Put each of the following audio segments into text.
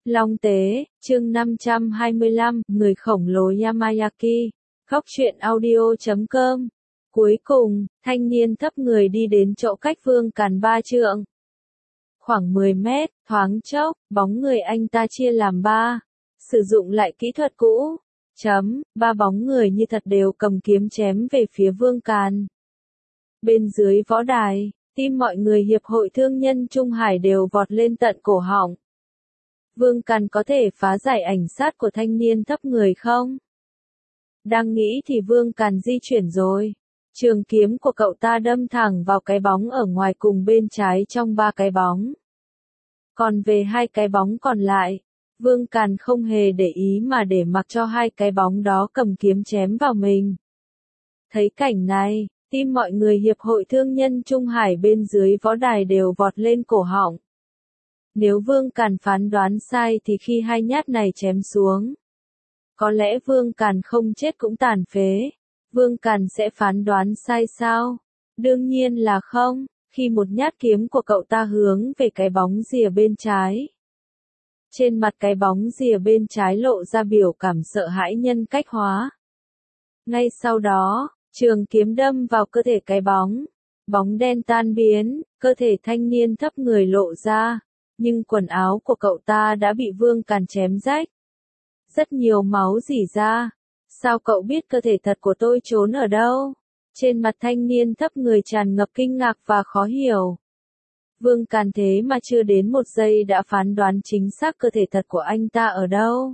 Long Tế, chương 525, người khổng lồ Yamayaki. Góc truyện audio.com. Cuối cùng, thanh niên thấp người đi đến chỗ cách Vương Càn 3 trượng. Khoảng 10 mét, thoáng chốc, bóng người anh ta chia làm 3. Sử dụng lại kỹ thuật cũ. Ba bóng người như thật đều cầm kiếm chém về phía Vương Càn. Bên dưới võ đài, tim mọi người Hiệp hội Thương nhân Trung Hải đều vọt lên tận cổ họng. Vương Càn có thể phá giải ảnh sát của thanh niên thấp người không? Đang nghĩ thì Vương Càn di chuyển rồi. Trường kiếm của cậu ta đâm thẳng vào cái bóng ở ngoài cùng bên trái trong 3 cái bóng. Còn về 2 cái bóng còn lại, Vương Càn không hề để ý mà để mặc cho 2 cái bóng đó cầm kiếm chém vào mình. Thấy cảnh này, tim mọi người Hiệp hội Thương nhân Trung Hải bên dưới võ đài đều vọt lên cổ họng. Nếu Vương Càn phán đoán sai thì khi 2 nhát này chém xuống, có lẽ Vương Càn không chết cũng tàn phế. Vương Càn sẽ phán đoán sai sao? Đương nhiên là không, khi một nhát kiếm của cậu ta hướng về cái bóng rìa bên trái. Trên mặt cái bóng rìa bên trái lộ ra biểu cảm sợ hãi nhân cách hóa. Ngay sau đó, trường kiếm đâm vào cơ thể cái bóng. Bóng đen tan biến, cơ thể thanh niên thấp người lộ ra. Nhưng quần áo của cậu ta đã bị Vương Càn chém rách. Rất nhiều máu rỉ ra. Sao cậu biết cơ thể thật của tôi trốn ở đâu? Trên mặt thanh niên thấp người tràn ngập kinh ngạc và khó hiểu. Vương Càn thế mà chưa đến 1 giây đã phán đoán chính xác cơ thể thật của anh ta ở đâu.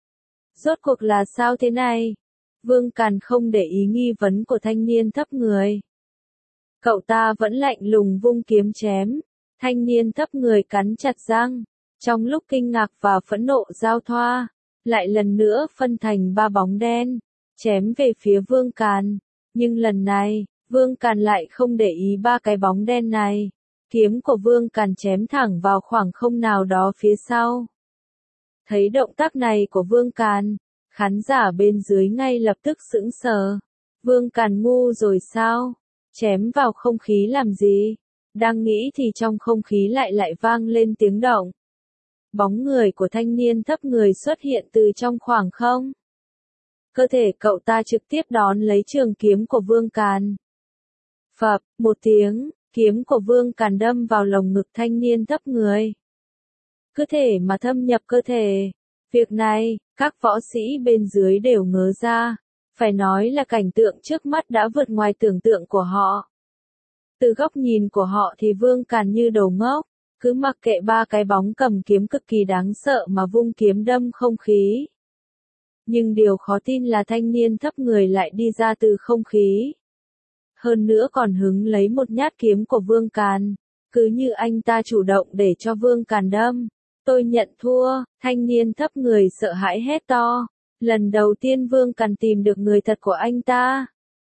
Rốt cuộc là sao thế này? Vương Càn không để ý nghi vấn của thanh niên thấp người. Cậu ta vẫn lạnh lùng vung kiếm chém. Thanh niên thấp người cắn chặt răng. Trong lúc kinh ngạc và phẫn nộ giao thoa, lại lần nữa phân thành 3 bóng đen, chém về phía Vương Càn. Nhưng lần này, Vương Càn lại không để ý 3 cái bóng đen này. Kiếm của Vương Càn chém thẳng vào khoảng không nào đó phía sau. Thấy động tác này của Vương Càn, khán giả bên dưới ngay lập tức sững sờ. Vương Càn ngu rồi sao? Chém vào không khí làm gì? Đang nghĩ thì trong không khí lại vang lên tiếng động. Bóng người của thanh niên thấp người xuất hiện từ trong khoảng không. Cơ thể cậu ta trực tiếp đón lấy trường kiếm của Vương Càn. Phập, một tiếng, kiếm của Vương Càn đâm vào lồng ngực thanh niên thấp người. Cơ thể mà thâm nhập cơ thể. Việc này, các võ sĩ bên dưới đều ngớ ra. Phải nói là cảnh tượng trước mắt đã vượt ngoài tưởng tượng của họ. Từ góc nhìn của họ thì Vương Càn như đồ ngốc, cứ mặc kệ 3 cái bóng cầm kiếm cực kỳ đáng sợ mà vung kiếm đâm không khí. Nhưng điều khó tin là thanh niên thấp người lại đi ra từ không khí. Hơn nữa còn hứng lấy một nhát kiếm của Vương Càn, cứ như anh ta chủ động để cho Vương Càn đâm. Tôi nhận thua, thanh niên thấp người sợ hãi hét to. Lần đầu tiên Vương Càn tìm được người thật của anh ta.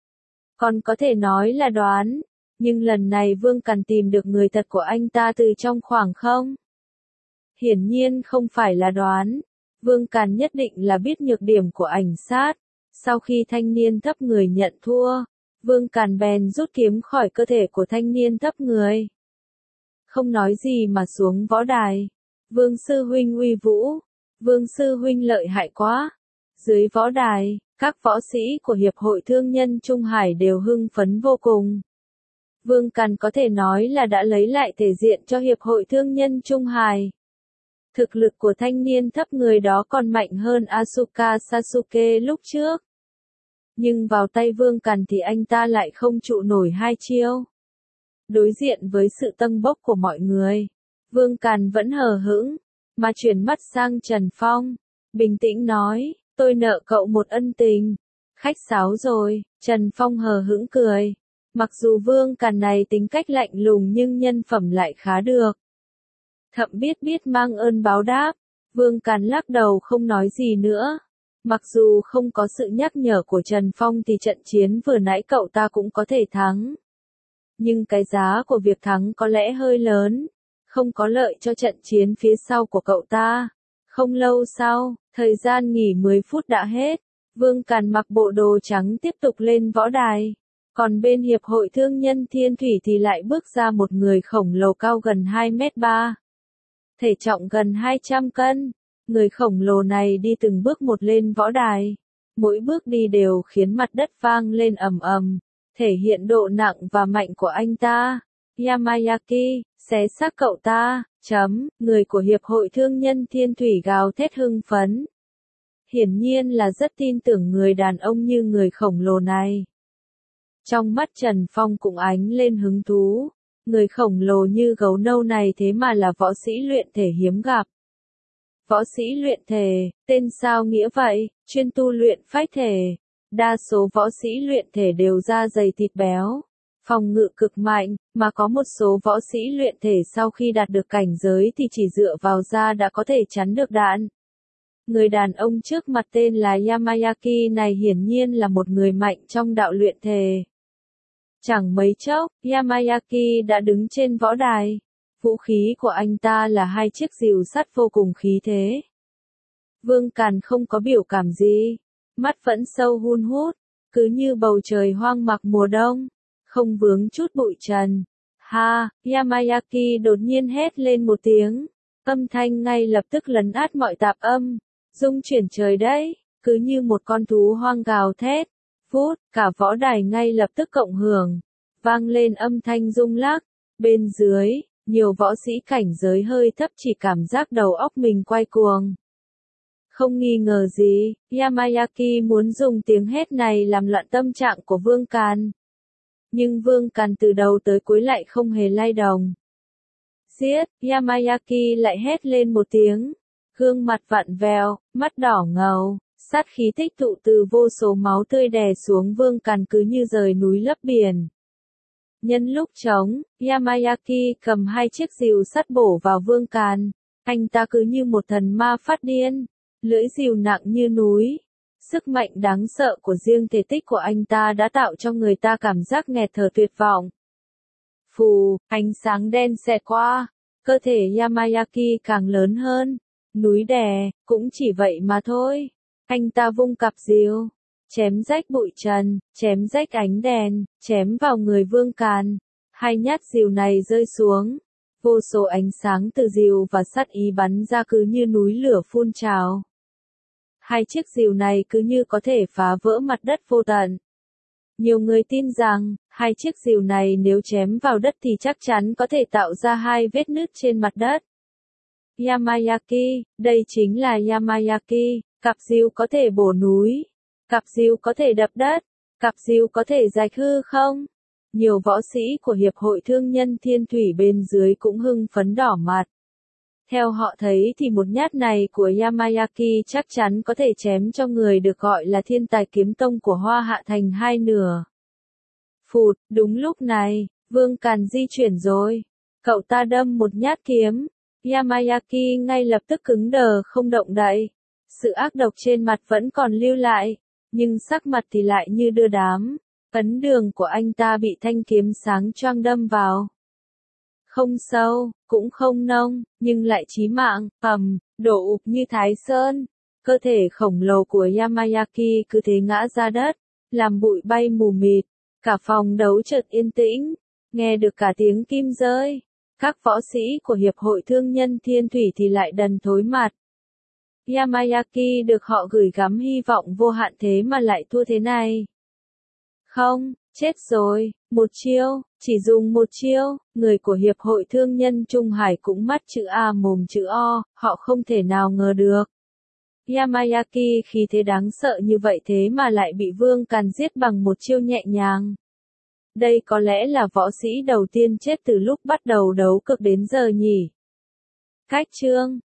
Còn có thể nói là đoán. Nhưng lần này Vương Càn tìm được người thật của anh ta từ trong khoảng không. Hiển nhiên không phải là đoán. Vương Càn nhất định là biết nhược điểm của ảnh sát. Sau khi thanh niên thấp người nhận thua, Vương Càn bèn rút kiếm khỏi cơ thể của thanh niên thấp người. Không nói gì mà xuống võ đài. Vương sư huynh uy vũ. Vương sư huynh lợi hại quá. Dưới võ đài, các võ sĩ của Hiệp hội Thương nhân Trung Hải đều hưng phấn vô cùng. Vương Càn có thể nói là đã lấy lại thể diện cho Hiệp hội Thương nhân Trung Hải. Thực lực của thanh niên thấp người đó còn mạnh hơn Asuka Sasuke lúc trước. Nhưng vào tay Vương Càn thì anh ta lại không trụ nổi 2 chiêu. Đối diện với sự tâng bốc của mọi người, Vương Càn vẫn hờ hững, mà chuyển mắt sang Trần Phong, bình tĩnh nói, tôi nợ cậu một ân tình. Khách sáo rồi, Trần Phong hờ hững cười. Mặc dù Vương Càn này tính cách lạnh lùng nhưng nhân phẩm lại khá được. Thậm biết mang ơn báo đáp. Vương Càn lắc đầu không nói gì nữa. Mặc dù không có sự nhắc nhở của Trần Phong thì trận chiến vừa nãy cậu ta cũng có thể thắng. Nhưng cái giá của việc thắng có lẽ hơi lớn. Không có lợi cho trận chiến phía sau của cậu ta. Không lâu sau, thời gian nghỉ 10 phút đã hết. Vương Càn mặc bộ đồ trắng tiếp tục lên võ đài. Còn bên Hiệp hội Thương nhân Thiên Thủy thì lại bước ra một người khổng lồ cao gần 2,3 m. Thể trọng gần 200 cân. Người khổng lồ này đi từng bước một lên võ đài. Mỗi bước đi đều khiến mặt đất vang lên ầm ầm, thể hiện độ nặng và mạnh của anh ta. Yamayaki, xé xác cậu ta, người của Hiệp hội Thương nhân Thiên Thủy gào thét hưng phấn. Hiển nhiên là rất tin tưởng người đàn ông như người khổng lồ này. Trong mắt Trần Phong cũng ánh lên hứng thú. Người khổng lồ như gấu nâu này thế mà là võ sĩ luyện thể hiếm gặp. Võ sĩ luyện thể, tên sao nghĩa vậy, chuyên tu luyện phách thể. Đa số võ sĩ luyện thể đều da dày thịt béo, phòng ngự cực mạnh, mà có một số võ sĩ luyện thể sau khi đạt được cảnh giới thì chỉ dựa vào da đã có thể chắn được đạn. Người đàn ông trước mặt tên là Yamayaki này hiển nhiên là một người mạnh trong đạo luyện thể. Chẳng mấy chốc, Yamayaki đã đứng trên võ đài. Vũ khí của anh ta là hai chiếc rìu sắt vô cùng khí thế. Vương Càn không có biểu cảm gì, mắt vẫn sâu hun hút, cứ như bầu trời hoang mạc mùa đông, không vướng chút bụi trần. Ha, Yamayaki đột nhiên hét lên một tiếng, âm thanh ngay lập tức lấn át mọi tạp âm, rung chuyển trời đấy, cứ như một con thú hoang gào thét. Phút, cả võ đài ngay lập tức cộng hưởng, vang lên âm thanh rung lắc. Bên dưới, nhiều võ sĩ cảnh giới hơi thấp chỉ cảm giác đầu óc mình quay cuồng. Không nghi ngờ gì, Yamayaki muốn dùng tiếng hét này làm loạn tâm trạng của Vương Càn. Nhưng Vương Càn từ đầu tới cuối lại không hề lay động. Giết, Yamayaki lại hét lên một tiếng, gương mặt vặn vẹo, mắt đỏ ngầu. Sát khí tích tụ từ vô số máu tươi đè xuống Vương Càn cứ như rời núi lấp biển. Nhân lúc trống, Yamayaki cầm hai chiếc rìu sắt bổ vào Vương Càn. Anh ta cứ như một thần ma phát điên, lưỡi rìu nặng như núi. Sức mạnh đáng sợ của riêng thể tích của anh ta đã tạo cho người ta cảm giác nghẹt thở tuyệt vọng. Phù, ánh sáng đen xẹt qua, cơ thể Yamayaki càng lớn hơn. Núi đè, cũng chỉ vậy mà thôi. Anh ta vung cặp rìu, chém rách bụi trần, chém rách ánh đèn, chém vào người Vương Càn. Hai nhát rìu này rơi xuống, vô số ánh sáng từ rìu và sắt ý bắn ra cứ như núi lửa phun trào. Hai chiếc rìu này cứ như có thể phá vỡ mặt đất vô tận. Nhiều người tin rằng, hai chiếc rìu này nếu chém vào đất thì chắc chắn có thể tạo ra hai vết nứt trên mặt đất. Yamayaki, đây chính là Yamayaki. Cặp rìu có thể bổ núi, cặp rìu có thể đập đất, cặp rìu có thể rạch hư không? Nhiều võ sĩ của Hiệp hội Thương nhân Thiên Thủy bên dưới cũng hưng phấn đỏ mặt. Theo họ thấy thì một nhát này của Yamayaki chắc chắn có thể chém cho người được gọi là thiên tài kiếm tông của Hoa Hạ thành hai nửa. Phụt, đúng lúc này, Vương Càn di chuyển rồi. Cậu ta đâm một nhát kiếm. Yamayaki ngay lập tức cứng đờ không động đậy. Sự ác độc trên mặt vẫn còn lưu lại, nhưng sắc mặt thì lại như đưa đám. Ấn đường của anh ta bị thanh kiếm sáng choang đâm vào. Không sâu, cũng không nông, nhưng lại chí mạng, đổ ụp như Thái Sơn. Cơ thể khổng lồ của Yamayaki cứ thế ngã ra đất, làm bụi bay mù mịt. Cả phòng đấu chợt yên tĩnh, nghe được cả tiếng kim rơi. Các võ sĩ của Hiệp hội Thương nhân Thiên Thủy thì lại đần thối mặt. Yamayaki được họ gửi gắm hy vọng vô hạn thế mà lại thua thế này. Không, chết rồi, một chiêu, chỉ dùng một chiêu, người của Hiệp hội Thương nhân Trung Hải cũng mắt chữ A mồm chữ O, họ không thể nào ngờ được. Yamayaki khí thế đáng sợ như vậy thế mà lại bị Vương Càn giết bằng một chiêu nhẹ nhàng. Đây có lẽ là võ sĩ đầu tiên chết từ lúc bắt đầu đấu cực đến giờ nhỉ. Cách chương